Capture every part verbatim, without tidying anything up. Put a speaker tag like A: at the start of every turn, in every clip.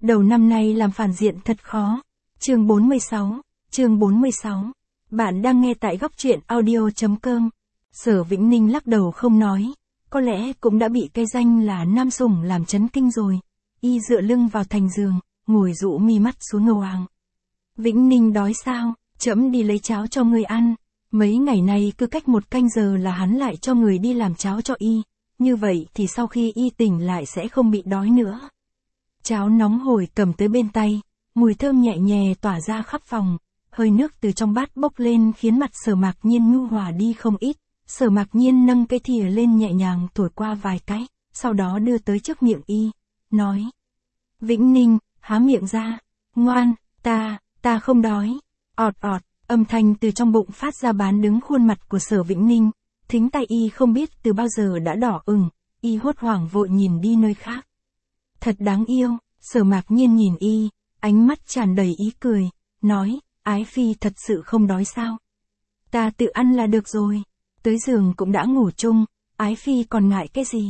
A: đầu năm nay làm phản diện thật khó. Chương bốn mươi sáu, chương bốn mươi sáu. Bạn đang nghe tại góc truyện audio chấm com. Sở Vĩnh Ninh lắc đầu không nói, có lẽ cũng đã bị cái danh là nam sủng làm chấn kinh rồi. Y dựa lưng vào thành giường, ngồi dụ mi mắt xuống ngầu àng. Vĩnh Ninh đói sao, trẫm đi lấy cháo cho người ăn. Mấy ngày nay cứ cách một canh giờ là hắn lại cho người đi làm cháo cho y, như vậy thì sau khi y tỉnh lại sẽ không bị đói nữa. Cháo nóng hổi cầm tới bên tay, mùi thơm nhẹ nhẹ tỏa ra khắp phòng, hơi nước từ trong bát bốc lên khiến mặt Sở Mạc Nhiên nhu hòa đi không ít. Sở Mạc Nhiên nâng cái thìa lên nhẹ nhàng thổi qua vài cái, sau đó đưa tới trước miệng y, nói. Vĩnh Ninh, há miệng ra, ngoan, ta, ta không đói. Ọt ọt, âm thanh từ trong bụng phát ra bán đứng khuôn mặt của Sở Vĩnh Ninh, thính tai y không biết từ bao giờ đã đỏ ửng, y hốt hoảng vội nhìn đi nơi khác. Thật đáng yêu, Sở Mạc Nhiên nhìn y, ánh mắt tràn đầy ý cười, nói, Ái Phi thật sự không đói sao? Ta tự ăn là được rồi, tới giường cũng đã ngủ chung, Ái Phi còn ngại cái gì?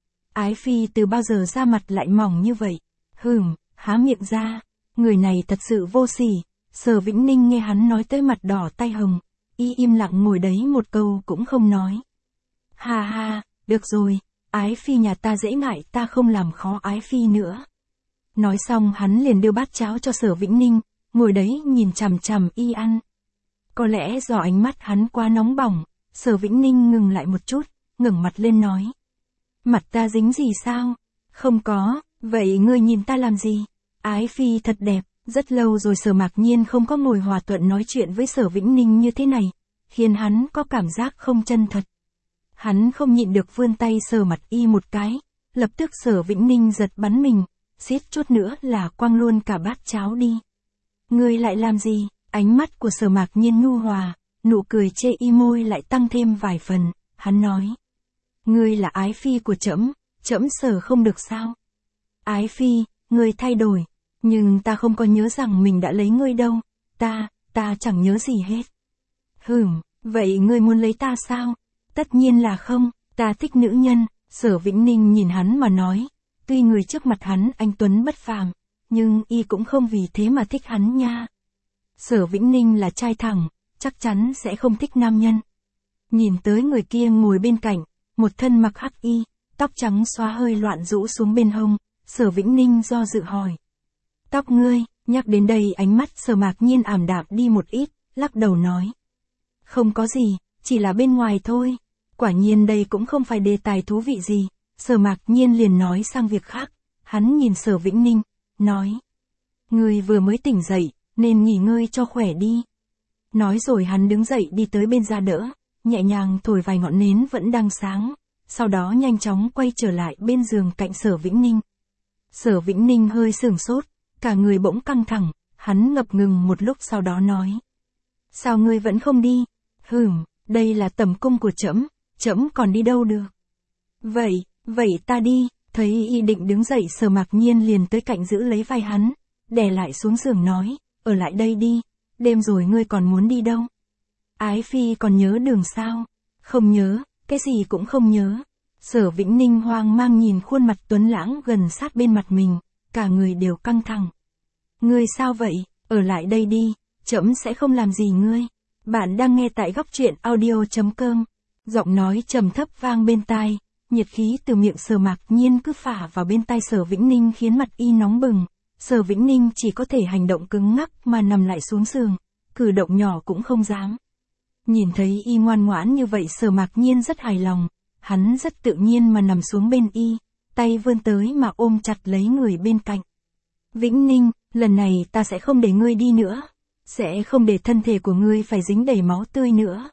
A: Ái Phi từ bao giờ da mặt lại mỏng như vậy? Hừm, há miệng ra, người này thật sự vô sỉ. Sở Vĩnh Ninh nghe hắn nói tới mặt đỏ tay hồng, y im lặng ngồi đấy một câu cũng không nói. Ha ha, được rồi, Ái Phi nhà ta dễ ngại, ta không làm khó Ái Phi nữa. Nói xong hắn liền đưa bát cháo cho Sở Vĩnh Ninh, ngồi đấy nhìn chằm chằm y ăn. Có lẽ do ánh mắt hắn quá nóng bỏng, Sở Vĩnh Ninh ngừng lại một chút, ngẩng mặt lên nói. Mặt ta dính gì sao? Không có, vậy ngươi nhìn ta làm gì? Ái Phi thật đẹp. Rất lâu rồi Sở Mạc Nhiên không có ngồi hòa thuận nói chuyện với Sở Vĩnh Ninh như thế này, khiến hắn có cảm giác không chân thật. Hắn không nhịn được vươn tay sờ mặt y một cái, lập tức Sở Vĩnh Ninh giật bắn mình, suýt chút nữa là quăng luôn cả bát cháo đi. Ngươi lại làm gì? Ánh mắt của Sở Mạc Nhiên nhu hòa, nụ cười chê y môi lại tăng thêm vài phần, hắn nói. Ngươi là Ái Phi của trẫm, trẫm sờ không được sao? Ái Phi, ngươi thay đổi. Nhưng ta không có nhớ rằng mình đã lấy ngươi đâu, ta, ta chẳng nhớ gì hết. Hừm, vậy ngươi muốn lấy ta sao? Tất nhiên là không, ta thích nữ nhân. Sở Vĩnh Ninh nhìn hắn mà nói, tuy người trước mặt hắn anh tuấn bất phàm, nhưng y cũng không vì thế mà thích hắn nha. Sở Vĩnh Ninh là trai thẳng, chắc chắn sẽ không thích nam nhân. Nhìn tới người kia ngồi bên cạnh, một thân mặc hắc y, tóc trắng xóa hơi loạn rũ xuống bên hông, Sở Vĩnh Ninh do dự hỏi. Tóc ngươi, nhắc đến đây ánh mắt Sở Mạc Nhiên ảm đạm đi một ít, lắc đầu nói. Không có gì, chỉ là bên ngoài thôi. Quả nhiên đây cũng không phải đề tài thú vị gì. Sở Mạc Nhiên liền nói sang việc khác, hắn nhìn Sở Vĩnh Ninh, nói. Ngươi vừa mới tỉnh dậy, nên nghỉ ngơi cho khỏe đi. Nói rồi hắn đứng dậy đi tới bên ra đỡ, nhẹ nhàng thổi vài ngọn nến vẫn đang sáng, sau đó nhanh chóng quay trở lại bên giường cạnh Sở Vĩnh Ninh. Sở Vĩnh Ninh hơi sửng sốt. Cả người bỗng căng thẳng, hắn ngập ngừng một lúc sau đó nói. Sao ngươi vẫn không đi? Hừm, đây là tẩm cung của trẫm, trẫm còn đi đâu được? Vậy, vậy ta đi, thấy y định đứng dậy Sở Mạc Nhiên liền tới cạnh giữ lấy vai hắn, đè lại xuống giường nói, ở lại đây đi, đêm rồi ngươi còn muốn đi đâu? Ái Phi còn nhớ đường sao? Không nhớ, cái gì cũng không nhớ. Sở Vĩnh Ninh hoang mang nhìn khuôn mặt tuấn lãng gần sát bên mặt mình. Cả người đều căng thẳng. Ngươi sao vậy? Ở lại đây đi, trẫm sẽ không làm gì ngươi. Bạn đang nghe tại góc truyện audio chấm com. Giọng nói trầm thấp vang bên tai, nhiệt khí từ miệng Sở Mạc Nhiên cứ phả vào bên tai Sở Vĩnh Ninh khiến mặt y nóng bừng. Sở Vĩnh Ninh chỉ có thể hành động cứng ngắc mà nằm lại xuống giường, cử động nhỏ cũng không dám. Nhìn thấy y ngoan ngoãn như vậy Sở Mạc Nhiên rất hài lòng, hắn rất tự nhiên mà nằm xuống bên y. Tay vươn tới mà ôm chặt lấy người bên cạnh. Vĩnh Ninh, lần này ta sẽ không để ngươi đi nữa. Sẽ không để thân thể của ngươi phải dính đầy máu tươi nữa.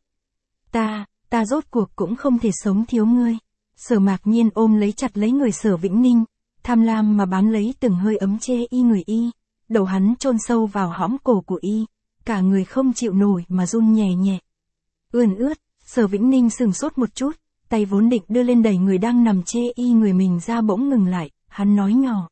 A: Ta, ta rốt cuộc cũng không thể sống thiếu ngươi. Sở Mạc Nhiên ôm lấy chặt lấy người Sở Vĩnh Ninh, tham lam mà bám lấy từng hơi ấm chê y người y. Đầu hắn chôn sâu vào hõm cổ của y. Cả người không chịu nổi mà run nhẹ nhẹ. Ươn ướt, Sở Vĩnh Ninh sừng sốt một chút. Tay vốn định đưa lên đẩy người đang nằm chê y người mình ra bỗng ngừng lại, hắn nói nhỏ.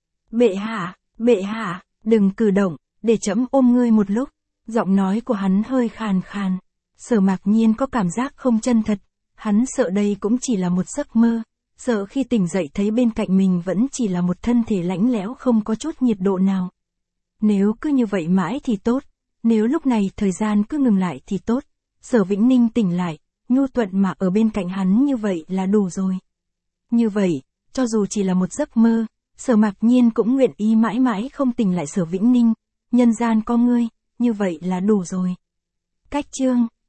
A: Bệ hạ, bệ hạ, đừng cử động, để trẫm ôm ngươi một lúc. Giọng nói của hắn hơi khàn khàn. Sở Mạc Nhiên có cảm giác không chân thật, hắn sợ đây cũng chỉ là một giấc mơ. Sợ khi tỉnh dậy thấy bên cạnh mình vẫn chỉ là một thân thể lạnh lẽo không có chút nhiệt độ nào. Nếu cứ như vậy mãi thì tốt, nếu lúc này thời gian cứ ngừng lại thì tốt. Sở Vĩnh Ninh tỉnh lại, nhu thuận mà ở bên cạnh hắn như vậy là đủ rồi. Như vậy, cho dù chỉ là một giấc mơ, Sở Mạc Nhiên cũng nguyện ý mãi mãi không tỉnh lại Sở Vĩnh Ninh, nhân gian có ngươi, như vậy là đủ rồi. Cách chương